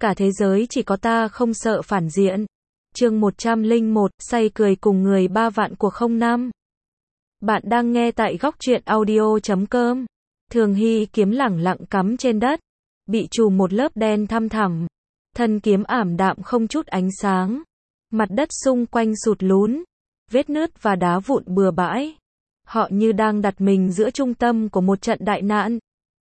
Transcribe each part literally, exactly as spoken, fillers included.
Cả thế giới chỉ có ta không sợ phản diện. Chương một trăm lẻ một, say cười cùng người ba vạn của không năm. Bạn đang nghe tại góc truyện audio chấm com. Thường Hy kiếm lẳng lặng cắm trên đất, bị trùm một lớp đen thăm thẳm. Thân kiếm ảm đạm không chút ánh sáng. Mặt đất xung quanh sụt lún, vết nứt và đá vụn bừa bãi. Họ như đang đặt mình giữa trung tâm của một trận đại nạn.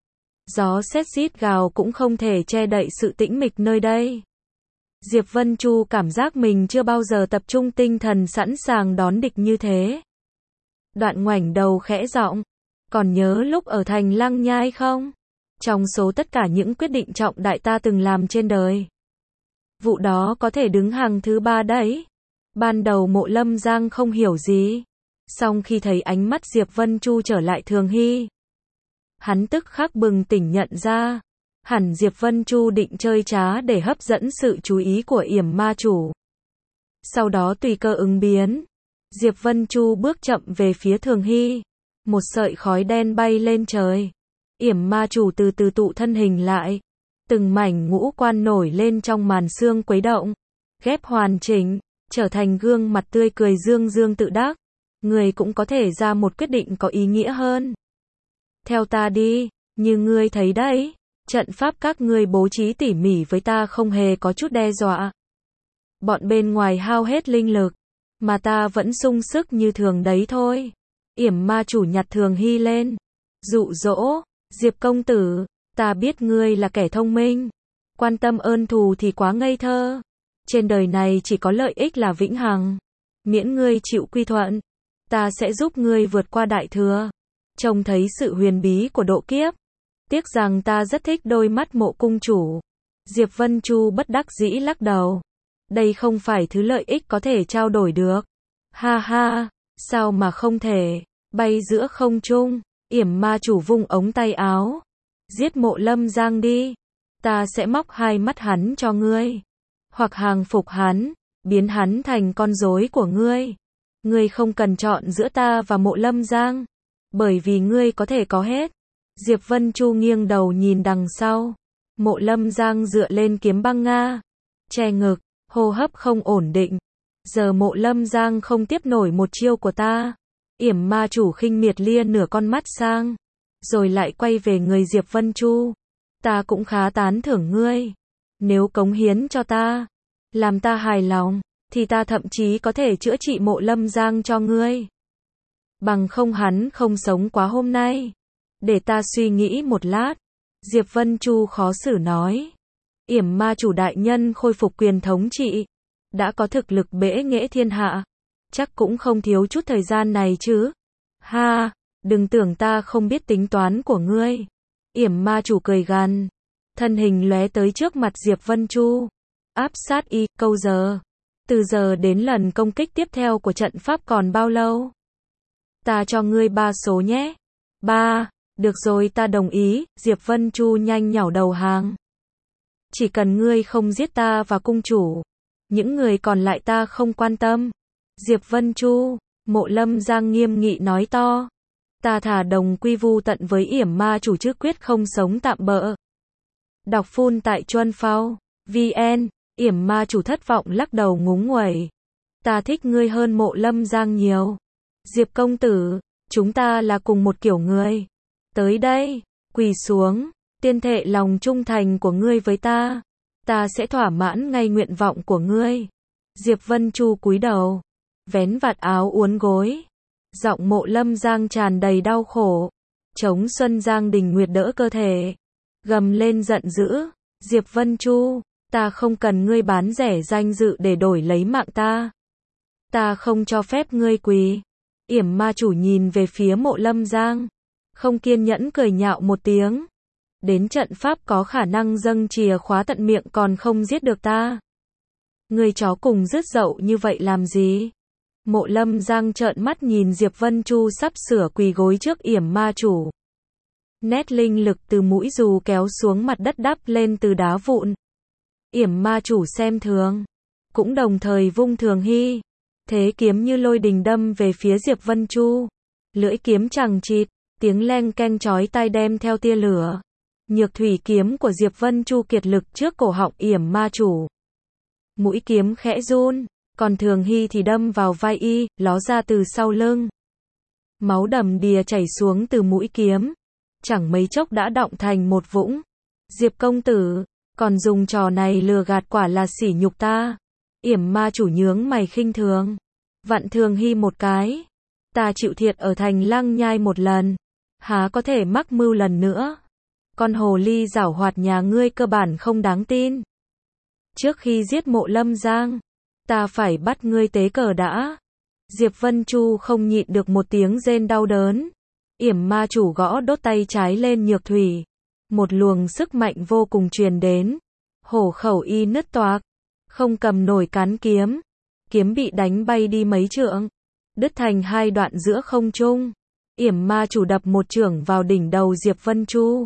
Gió sét rít gào cũng không thể che đậy sự tĩnh mịch nơi đây. Diệp Vân Chu cảm giác mình chưa bao giờ tập trung tinh thần sẵn sàng đón địch như thế. Đoạn ngoảnh đầu khẽ giọng, còn nhớ lúc ở thành Lăng Nhai không? Trong số tất cả những quyết định trọng đại ta từng làm trên đời, vụ đó có thể đứng hàng thứ ba đấy. Ban đầu Mộ Lâm Giang không hiểu gì, song khi thấy ánh mắt Diệp Vân Chu trở lại Thường Hy, hắn tức khắc bừng tỉnh nhận ra, hẳn Diệp Vân Chu định chơi trá để hấp dẫn sự chú ý của Yểm Ma Chủ. Sau đó tùy cơ ứng biến, Diệp Vân Chu bước chậm về phía Thường Hy, một sợi khói đen bay lên trời. Yểm Ma Chủ từ từ tụ thân hình lại, từng mảnh ngũ quan nổi lên trong màn sương quấy động, ghép hoàn chỉnh, trở thành gương mặt tươi cười dương dương tự đắc. Người cũng có thể ra một quyết định có ý nghĩa hơn. Theo ta đi, như ngươi thấy đấy, trận pháp các ngươi bố trí tỉ mỉ với ta không hề có chút đe dọa. Bọn bên ngoài hao hết linh lực, mà ta vẫn sung sức như thường đấy thôi. Yểm Ma Chủ nhặt Thường Hy lên, dụ dỗ, Diệp công tử, ta biết ngươi là kẻ thông minh, quan tâm ơn thù thì quá ngây thơ. Trên đời này chỉ có lợi ích là vĩnh hằng, miễn ngươi chịu quy thuận, ta sẽ giúp ngươi vượt qua đại thừa. Trông thấy sự huyền bí của độ kiếp, tiếc rằng ta rất thích đôi mắt Mộ cung chủ. Diệp Vân Chu bất đắc dĩ lắc đầu, đây không phải thứ lợi ích có thể trao đổi được. Ha ha, sao mà không thể? Bay giữa không trung, Yểm Ma Chủ vung ống tay áo, giết Mộ Lâm Giang đi, ta sẽ móc hai mắt hắn cho ngươi, hoặc hàng phục hắn, biến hắn thành con rối của ngươi. Ngươi không cần chọn giữa ta và Mộ Lâm Giang, bởi vì ngươi có thể có hết. Diệp Vân Chu nghiêng đầu nhìn đằng sau, Mộ Lâm Giang dựa lên kiếm băng nga, che ngực, hô hấp không ổn định. Giờ Mộ Lâm Giang không tiếp nổi một chiêu của ta. Yểm Ma Chủ khinh miệt lia nửa con mắt sang, rồi lại quay về người Diệp Vân Chu. Ta cũng khá tán thưởng ngươi. Nếu cống hiến cho ta, làm ta hài lòng, thì ta thậm chí có thể chữa trị Mộ Lâm Giang cho ngươi. Bằng không hắn không sống quá hôm nay. Để ta suy nghĩ một lát. Diệp Vân Chu khó xử nói. Yểm Ma Chủ đại nhân khôi phục quyền thống trị, đã có thực lực bẽ nghễ thiên hạ, chắc cũng không thiếu chút thời gian này chứ. Ha, đừng tưởng ta không biết tính toán của ngươi. Yểm Ma Chủ cười gằn, thân hình lóe tới trước mặt Diệp Vân Chu, áp sát y. Câu giờ, từ giờ đến lần công kích tiếp theo của trận pháp còn bao lâu? Ta cho ngươi ba số nhé. Ba, được rồi, ta đồng ý. Diệp Vân Chu nhanh nhảu đầu hàng. Chỉ cần ngươi không giết ta và cung chủ, những người còn lại ta không quan tâm. Diệp Vân Chu, Mộ Lâm Giang nghiêm nghị nói to. Ta thà đồng quy vu tận với Yểm Ma Chủ chứ quyết không sống tạm bợ. Đọc phun tại Chuân Phao vê en. Yểm Ma Chủ thất vọng lắc đầu ngúng nguẩy. Ta thích ngươi hơn Mộ Lâm Giang nhiều. Diệp công tử, chúng ta là cùng một kiểu người. Tới đây, quỳ xuống, tuyên thệ lòng trung thành của ngươi với ta. Ta sẽ thỏa mãn ngay nguyện vọng của ngươi. Diệp Vân Chu cúi đầu, vén vạt áo uốn gối. Giọng Mộ Lâm Giang tràn đầy đau khổ. Chống Xuân Giang Đình Nguyệt đỡ cơ thể, gầm lên giận dữ. Diệp Vân Chu, ta không cần ngươi bán rẻ danh dự để đổi lấy mạng ta. Ta không cho phép ngươi quỳ. Yểm Ma Chủ nhìn về phía Mộ Lâm Giang, không kiên nhẫn cười nhạo một tiếng. Đến trận pháp có khả năng dâng chìa khóa tận miệng còn không giết được ta. Ngươi chó cùng rứt dậu như vậy làm gì? Mộ Lâm Giang trợn mắt nhìn Diệp Vân Chu sắp sửa quỳ gối trước Yểm Ma Chủ. Nét linh lực từ mũi dù kéo xuống mặt đất đắp lên từ đá vụn. Yểm Ma Chủ xem thường, cũng đồng thời vung Thường Hy, thế kiếm như lôi đình đâm về phía Diệp Vân Chu. Lưỡi kiếm chằng chịt, tiếng leng keng chói tai đem theo tia lửa. Nhược thủy kiếm của Diệp Vân Chu kiệt lực trước cổ họng yểm ma chủ. Mũi kiếm khẽ run, còn Thường Hy thì đâm vào vai y, ló ra từ sau lưng. Máu đầm đìa chảy xuống từ mũi kiếm, chẳng mấy chốc đã đọng thành một vũng. Diệp công tử, còn dùng trò này lừa gạt quả là sỉ nhục ta. Yểm ma chủ nhướng mày khinh thường, vặn Thường Hy một cái. Ta chịu thiệt ở thành Lăng Nhai một lần, há có thể mắc mưu lần nữa. Con hồ ly giảo hoạt nhà ngươi cơ bản không đáng tin. Trước khi giết Mộ Lâm Giang, ta phải bắt ngươi tế cờ đã. Diệp Vân Chu không nhịn được một tiếng rên đau đớn. Yểm ma chủ gõ đốt tay trái lên nhược thủy. Một luồng sức mạnh vô cùng truyền đến. Hổ khẩu y nứt toạc. Không cầm nổi cán kiếm. Kiếm bị đánh bay đi mấy trượng. Đứt thành hai đoạn giữa không trung. Yểm ma chủ đập một chưởng vào đỉnh đầu Diệp Vân Chu.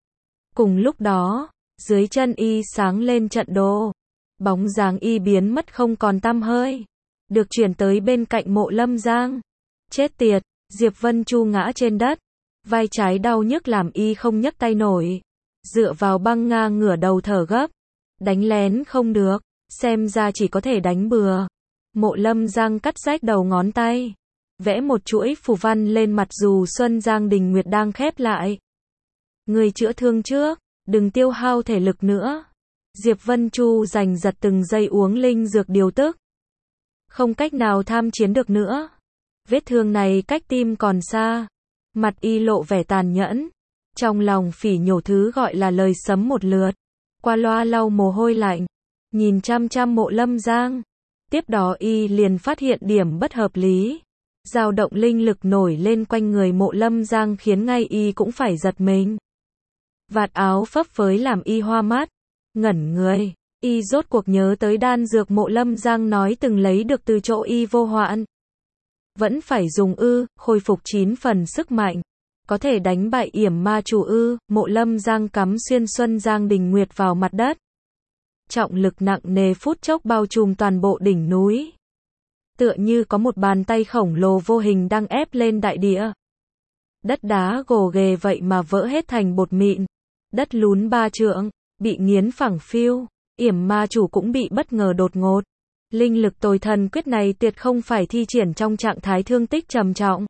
Cùng lúc đó, dưới chân y sáng lên trận đồ. Bóng dáng y biến mất không còn tăm hơi. Được chuyển tới bên cạnh Mộ Lâm Giang. Chết tiệt, Diệp Vân Chu ngã trên đất. Vai trái đau nhức làm y không nhấc tay nổi. Dựa vào băng ngang ngửa đầu thở gấp. Đánh lén không được, xem ra chỉ có thể đánh bừa. Mộ Lâm Giang cắt rách đầu ngón tay. Vẽ một chuỗi phù văn lên mặt dù Xuân Giang Đình Nguyệt đang khép lại. Người chữa thương trước, đừng tiêu hao thể lực nữa. Diệp Vân Chu giành giật từng giây uống linh dược điều tức. Không cách nào tham chiến được nữa. Vết thương này cách tim còn xa. Mặt y lộ vẻ tàn nhẫn. Trong lòng phỉ nhổ thứ gọi là lời sấm một lượt. Qua loa lau mồ hôi lạnh. Nhìn chăm chăm Mộ Lâm Giang. Tiếp đó y liền phát hiện điểm bất hợp lý. Dao động linh lực nổi lên quanh người Mộ Lâm Giang khiến ngay y cũng phải giật mình. Vạt áo phấp phới làm y hoa mắt. Ngẩn người, y rốt cuộc nhớ tới đan dược Mộ Lâm Giang nói từng lấy được từ chỗ y vô hoạn. Vẫn phải dùng ư, khôi phục chín phần sức mạnh. Có thể đánh bại yểm ma chủ ư, Mộ Lâm Giang cắm xuyên Xuân Giang Đình Nguyệt vào mặt đất. Trọng lực nặng nề phút chốc bao trùm toàn bộ đỉnh núi. Tựa như có một bàn tay khổng lồ vô hình đang ép lên đại địa. Đất đá gồ ghề vậy mà vỡ hết thành bột mịn. Đất lún ba trượng, bị nghiến phẳng phiu. Yểm ma chủ cũng bị bất ngờ đột ngột. Linh lực tồi thần quyết này tuyệt không phải thi triển trong trạng thái thương tích trầm trọng.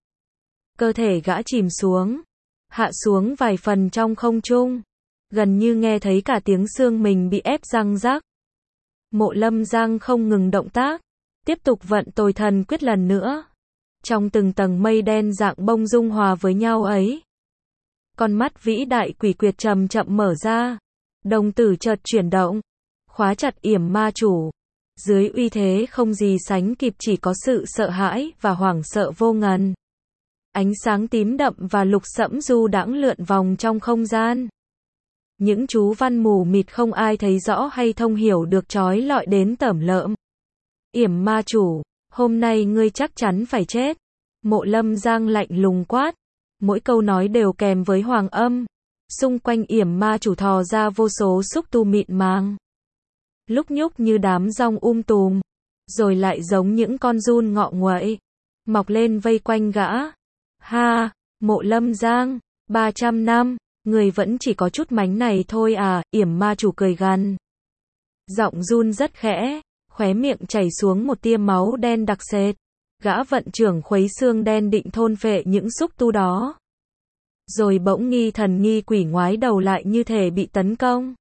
Cơ thể gã chìm xuống, hạ xuống vài phần trong không trung. Gần như nghe thấy cả tiếng xương mình bị ép răng rác. Mộ Lâm Giang không ngừng động tác, tiếp tục vận tồi thần quyết lần nữa. Trong từng tầng mây đen dạng bông dung hòa với nhau ấy. Con mắt vĩ đại quỷ quyệt chậm chậm mở ra. Đồng tử chợt chuyển động, khóa chặt yểm ma chủ. Dưới uy thế không gì sánh kịp chỉ có sự sợ hãi và hoảng sợ vô ngần. Ánh sáng tím đậm và lục sẫm du đãng lượn vòng trong không gian. Những chú văn mù mịt không ai thấy rõ hay thông hiểu được trói lọi đến tởm lợm. Yểm ma chủ, hôm nay ngươi chắc chắn phải chết. Mộ Lâm Giang lạnh lùng quát. Mỗi câu nói đều kèm với hoàng âm. Xung quanh yểm ma chủ thò ra vô số xúc tu mịn màng. Lúc nhúc như đám rong um tùm. Rồi lại giống những con giun ngọ nguậy. Mọc lên vây quanh gã. Ha, Mộ Lâm Giang, ba trăm năm, người vẫn chỉ có chút mánh này thôi à, yểm ma chủ cười gằn. Giọng run rất khẽ, khóe miệng chảy xuống một tia máu đen đặc sệt. Gã vận trưởng khuấy xương đen định thôn phệ những xúc tu đó. Rồi bỗng nghi thần nghi quỷ ngoái đầu lại như thể bị tấn công.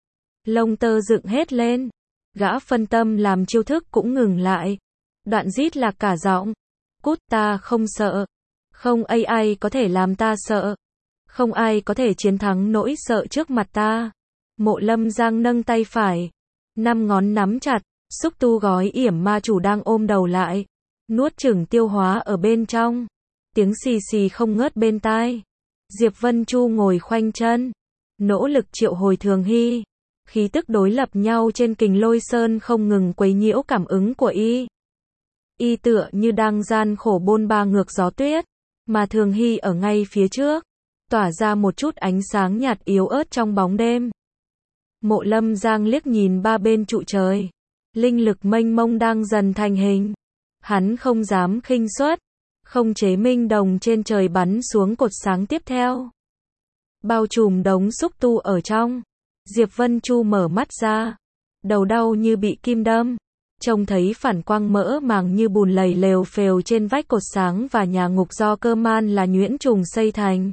Lông tơ dựng hết lên. Gã phân tâm làm chiêu thức cũng ngừng lại. Đoạn rít lạc cả giọng. Cút, ta không sợ. Không ai ai có thể làm ta sợ. Không ai có thể chiến thắng nỗi sợ trước mặt ta. Mộ Lâm Giang nâng tay phải. Năm ngón nắm chặt. Xúc tu gói yểm ma chủ đang ôm đầu lại. Nuốt chửng tiêu hóa ở bên trong. Tiếng xì xì không ngớt bên tai. Diệp Vân Chu ngồi khoanh chân. Nỗ lực triệu hồi Thường Hy. Khí tức đối lập nhau trên kình lôi sơn không ngừng quấy nhiễu cảm ứng của y. Y tựa như đang gian khổ bôn ba ngược gió tuyết. Mà Thường Hy ở ngay phía trước. Tỏa ra một chút ánh sáng nhạt yếu ớt trong bóng đêm. Mộ Lâm Giang liếc nhìn ba bên trụ trời. Linh lực mênh mông đang dần thành hình. Hắn không dám khinh suất. Không chế minh đồng trên trời bắn xuống cột sáng tiếp theo. bao trùm đống xúc tu ở trong. Diệp Vân Chu mở mắt ra, đầu đau như bị kim đâm, trông thấy phản quang mỡ màng như bùn lầy lều phều trên vách cột sáng và nhà ngục do cơ man là nhuyễn trùng xây thành.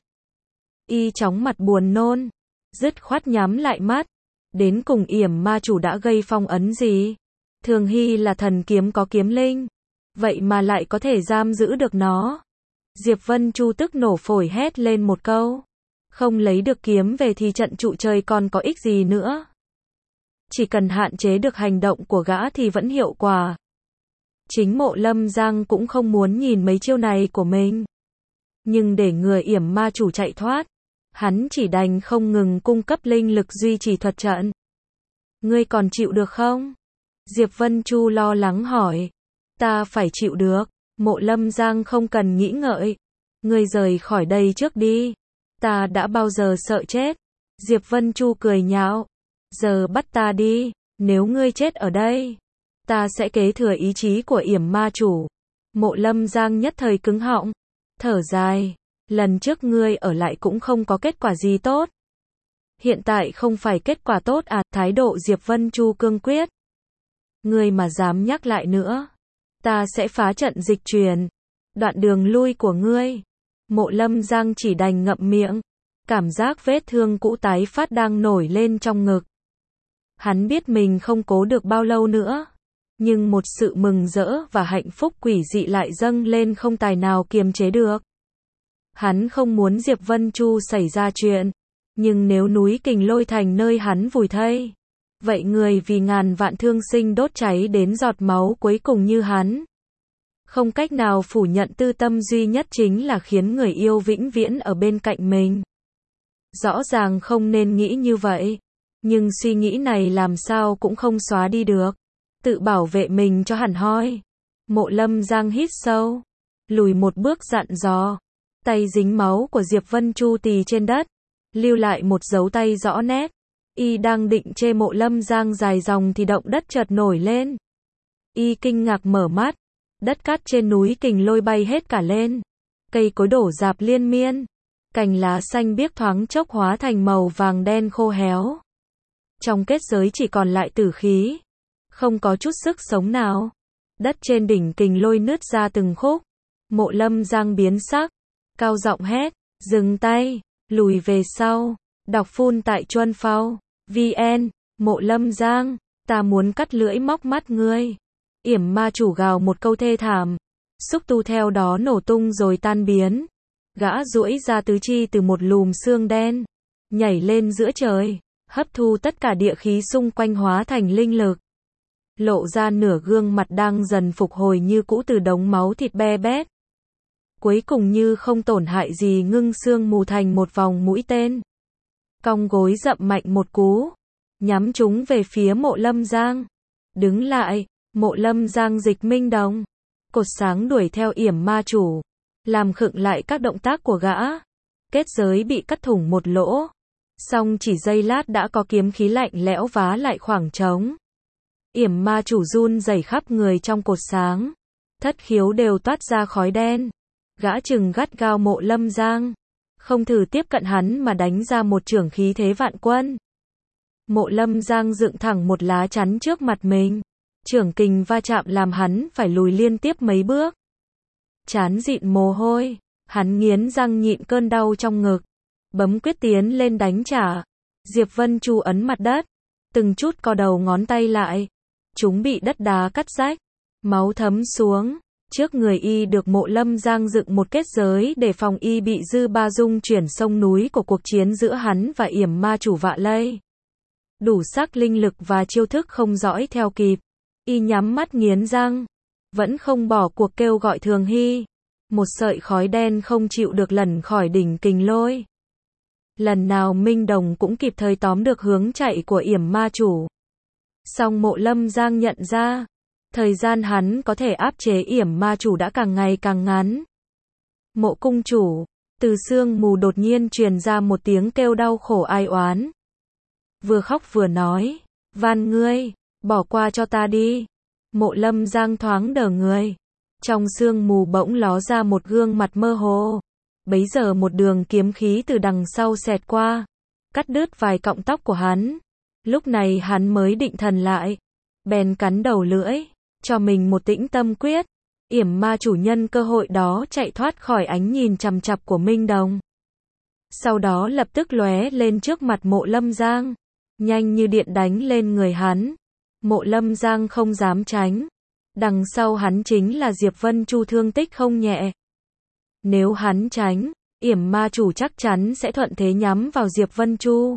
Y chóng mặt buồn nôn, dứt khoát nhắm lại mắt. Đến cùng yểm ma chủ đã gây phong ấn gì? Thường Hy là thần kiếm có kiếm linh, vậy mà lại có thể giam giữ được nó. Diệp Vân Chu tức nổ phổi hét lên một câu. Không lấy được kiếm về thì trận trụ trời còn có ích gì nữa. Chỉ cần hạn chế được hành động của gã thì vẫn hiệu quả. Chính Mộ Lâm Giang cũng không muốn nhìn mấy chiêu này của mình. Nhưng để người yểm ma chủ chạy thoát, hắn chỉ đành không ngừng cung cấp linh lực duy trì thuật trận. Ngươi còn chịu được không? Diệp Vân Chu lo lắng hỏi. Ta phải chịu được. Mộ Lâm Giang không cần nghĩ ngợi. Ngươi rời khỏi đây trước đi. Ta đã bao giờ sợ chết. Diệp Vân Chu cười nhạo. Giờ bắt ta đi. Nếu ngươi chết ở đây, ta sẽ kế thừa ý chí của yểm ma chủ. Mộ Lâm Giang nhất thời cứng họng, thở dài. Lần trước ngươi ở lại cũng không có kết quả gì tốt. Hiện tại không phải kết quả tốt à? Thái độ Diệp Vân Chu cương quyết. Ngươi mà dám nhắc lại nữa, ta sẽ phá trận dịch chuyển. Đoạn đường lui của ngươi. Mộ Lâm Giang chỉ đành ngậm miệng. Cảm giác vết thương cũ tái phát đang nổi lên trong ngực. Hắn biết mình không cố được bao lâu nữa. Nhưng một sự mừng rỡ và hạnh phúc quỷ dị lại dâng lên không tài nào kiềm chế được. Hắn không muốn Diệp Vân Chu xảy ra chuyện. Nhưng nếu núi Kình Lôi thành nơi hắn vùi thây, vậy người vì ngàn vạn thương sinh đốt cháy đến giọt máu cuối cùng như hắn, không cách nào phủ nhận tư tâm duy nhất chính là khiến người yêu vĩnh viễn ở bên cạnh mình. Rõ ràng không nên nghĩ như vậy, nhưng suy nghĩ này làm sao cũng không xóa đi được. Tự bảo vệ mình cho hẳn hoi. Mộ Lâm Giang hít sâu, lùi một bước dặn dò. Tay dính máu của Diệp Vân Chu tì trên đất, lưu lại một dấu tay rõ nét. Y đang định chê Mộ Lâm Giang dài dòng thì động đất chợt nổi lên. Y kinh ngạc mở mắt, đất cát trên núi Kình Lôi bay hết cả lên. Cây cối đổ rạp liên miên, cành lá xanh biếc thoáng chốc hóa thành màu vàng đen khô héo. Trong kết giới chỉ còn lại tử khí, không có chút sức sống nào. Đất trên đỉnh Kình Lôi nứt ra từng khúc. Mộ Lâm Giang biến sắc, cao giọng hét, dừng tay, lùi về sau. Đọc phun tại Chuân Phao vn. Mộ Lâm Giang, ta muốn cắt lưỡi móc mắt ngươi. Yểm ma chủ gào một câu thê thảm, xúc tu theo đó nổ tung rồi tan biến. Gã duỗi ra tứ chi từ một lùm xương đen, nhảy lên giữa trời, hấp thu tất cả địa khí xung quanh hóa thành linh lực. Lộ ra nửa gương mặt đang dần phục hồi như cũ từ đống máu thịt be bét. Cuối cùng như không tổn hại gì ngưng xương mù thành một vòng mũi tên. Cong gối dậm mạnh một cú, nhắm chúng về phía Mộ Lâm Giang. Đứng lại, Mộ Lâm Giang dịch minh đồng. Cột sáng đuổi theo yểm ma chủ, làm khựng lại các động tác của gã. Kết giới bị cắt thủng một lỗ, song chỉ giây lát đã có kiếm khí lạnh lẽo vá lại khoảng trống. Yểm ma chủ run rẩy khắp người trong cột sáng, thất khiếu đều toát ra khói đen. Gã trừng gắt gao Mộ Lâm Giang, không thử tiếp cận hắn mà đánh ra một chưởng khí thế vạn quân. Mộ Lâm Giang dựng thẳng một lá chắn trước mặt mình, chưởng kình va chạm làm hắn phải lùi liên tiếp mấy bước. Chán dịn mồ hôi, hắn nghiến răng nhịn cơn đau trong ngực, bấm quyết tiến lên đánh trả. Diệp Vân Chu ấn mặt đất, từng chút co đầu ngón tay lại, chúng bị đất đá cắt rách, máu thấm xuống. Trước người y được Mộ Lâm Giang dựng một kết giới để phòng y bị dư ba dung chuyển sông núi của cuộc chiến giữa hắn và yểm ma chủ Vạ Lây. Đủ sắc linh lực và chiêu thức không dõi theo kịp. Y nhắm mắt nghiến răng, vẫn không bỏ cuộc kêu gọi Thường Hy. Một sợi khói đen không chịu được lẩn khỏi đỉnh Kình Lôi. Lần nào Minh Đồng cũng kịp thời tóm được hướng chạy của yểm ma chủ. Song Mộ Lâm Giang nhận ra, thời gian hắn có thể áp chế yểm ma chủ đã càng ngày càng ngắn. Mộ cung chủ, từ sương mù đột nhiên truyền ra một tiếng kêu đau khổ ai oán. Vừa khóc vừa nói, van ngươi, bỏ qua cho ta đi. Mộ Lâm Giang thoáng đờ người. Trong sương mù bỗng ló ra một gương mặt mơ hồ. Bấy giờ một đường kiếm khí từ đằng sau xẹt qua, cắt đứt vài cọng tóc của hắn. Lúc này hắn mới định thần lại, bèn cắn đầu lưỡi, cho mình một tĩnh tâm quyết. Yểm ma chủ nhân cơ hội đó chạy thoát khỏi ánh nhìn chằm chằm của Minh Đồng. Sau đó lập tức lóe lên trước mặt Mộ Lâm Giang, nhanh như điện đánh lên người hắn. Mộ Lâm Giang không dám tránh. Đằng sau hắn chính là Diệp Vân Chu thương tích không nhẹ. Nếu hắn tránh, Yểm ma chủ chắc chắn sẽ thuận thế nhắm vào Diệp Vân Chu.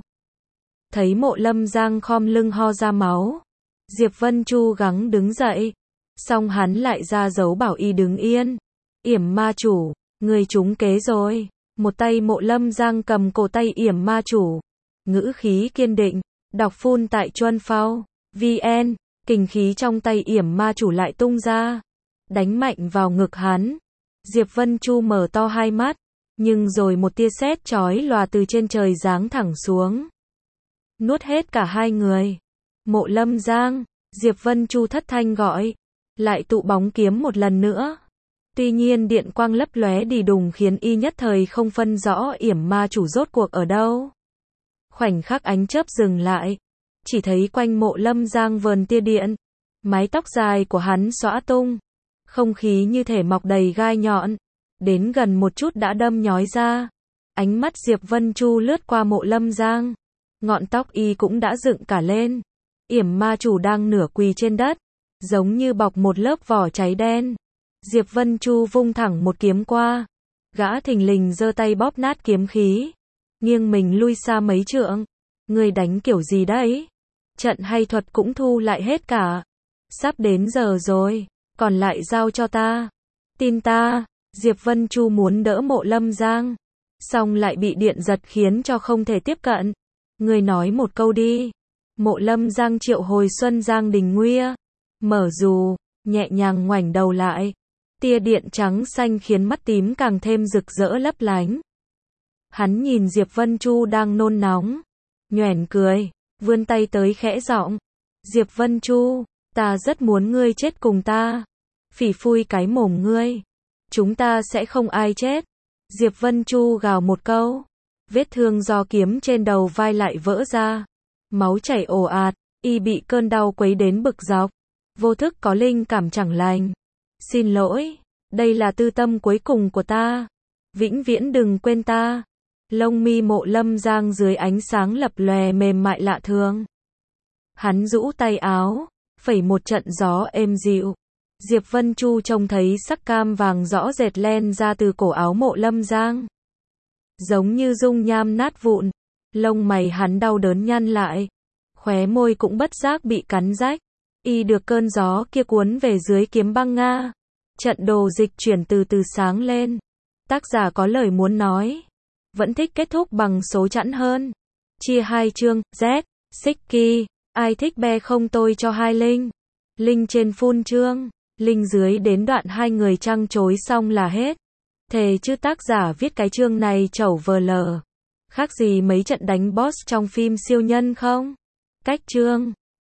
Thấy Mộ Lâm Giang khom lưng ho ra máu, Diệp Vân Chu gắng đứng dậy, xong hắn lại ra dấu bảo y đứng yên. Yểm ma chủ, người trúng kế rồi. Một tay Mộ Lâm Giang cầm cổ tay Yểm ma chủ, ngữ khí kiên định, đọc phun tại Chuân Phao vn, kình khí trong tay Yểm ma chủ lại tung ra, đánh mạnh vào ngực hắn. Diệp Vân Chu mở to hai mắt, nhưng rồi một tia sét chói lòa từ trên trời giáng thẳng xuống, nuốt hết cả hai người. Mộ Lâm Giang, Diệp Vân Chu thất thanh gọi, lại tụ bóng kiếm một lần nữa. Tuy nhiên điện quang lấp lóe đi đùng khiến y nhất thời không phân rõ Yểm ma chủ rốt cuộc ở đâu. Khoảnh khắc ánh chớp dừng lại, chỉ thấy quanh Mộ Lâm Giang vờn tia điện, mái tóc dài của hắn xõa tung, không khí như thể mọc đầy gai nhọn, đến gần một chút đã đâm nhói ra. Ánh mắt Diệp Vân Chu lướt qua Mộ Lâm Giang, ngọn tóc y cũng đã dựng cả lên. Yểm ma chủ đang nửa quỳ trên đất, giống như bọc một lớp vỏ cháy đen. Diệp Vân Chu vung thẳng một kiếm qua, gã thình lình giơ tay bóp nát kiếm khí, nghiêng mình lui xa mấy trượng. Người đánh kiểu gì đấy? Trận hay thuật cũng thu lại hết cả. Sắp đến giờ rồi, còn lại giao cho ta. Tin ta. Diệp Vân Chu muốn đỡ Mộ Lâm Giang, xong lại bị điện giật khiến cho không thể tiếp cận. Người nói một câu đi. Mộ Lâm Giang triệu hồi Xuân Giang Đình Nguya, mở dù, nhẹ nhàng ngoảnh đầu lại. Tia điện trắng xanh khiến mắt tím càng thêm rực rỡ lấp lánh. Hắn nhìn Diệp Vân Chu đang nôn nóng, nhoẻn cười, vươn tay tới khẽ giọng. Diệp Vân Chu, ta rất muốn ngươi chết cùng ta. Phỉ phui cái mồm ngươi. Chúng ta sẽ không ai chết. Diệp Vân Chu gào một câu. Vết thương do kiếm trên đầu vai lại vỡ ra. Máu chảy ồ ạt, y bị cơn đau quấy đến bực dọc. Vô thức có linh cảm chẳng lành. Xin lỗi, đây là tư tâm cuối cùng của ta. Vĩnh viễn đừng quên ta. Lông mi Mộ Lâm Giang dưới ánh sáng lập lòe mềm mại lạ thường. Hắn rũ tay áo, phẩy một trận gió êm dịu. Diệp Vân Chu trông thấy sắc cam vàng rõ rệt len ra từ cổ áo Mộ Lâm Giang, giống như dung nham nát vụn. Lông mày hắn đau đớn nhăn lại, khóe môi cũng bất giác bị cắn rách. Y được cơn gió kia cuốn về dưới kiếm băng Nga. Trận đồ dịch chuyển từ từ sáng lên. Tác giả có lời muốn nói, vẫn thích kết thúc bằng số chẵn hơn. Chia hai chương, Z, Siki, ai thích be không tôi cho hai link. Link trên full chương, link dưới đến đoạn hai người trăng chối xong là hết. Thề chứ tác giả viết cái chương này chẩu vờ lờ. Khác gì mấy trận đánh boss trong phim siêu nhân không? Cách chương.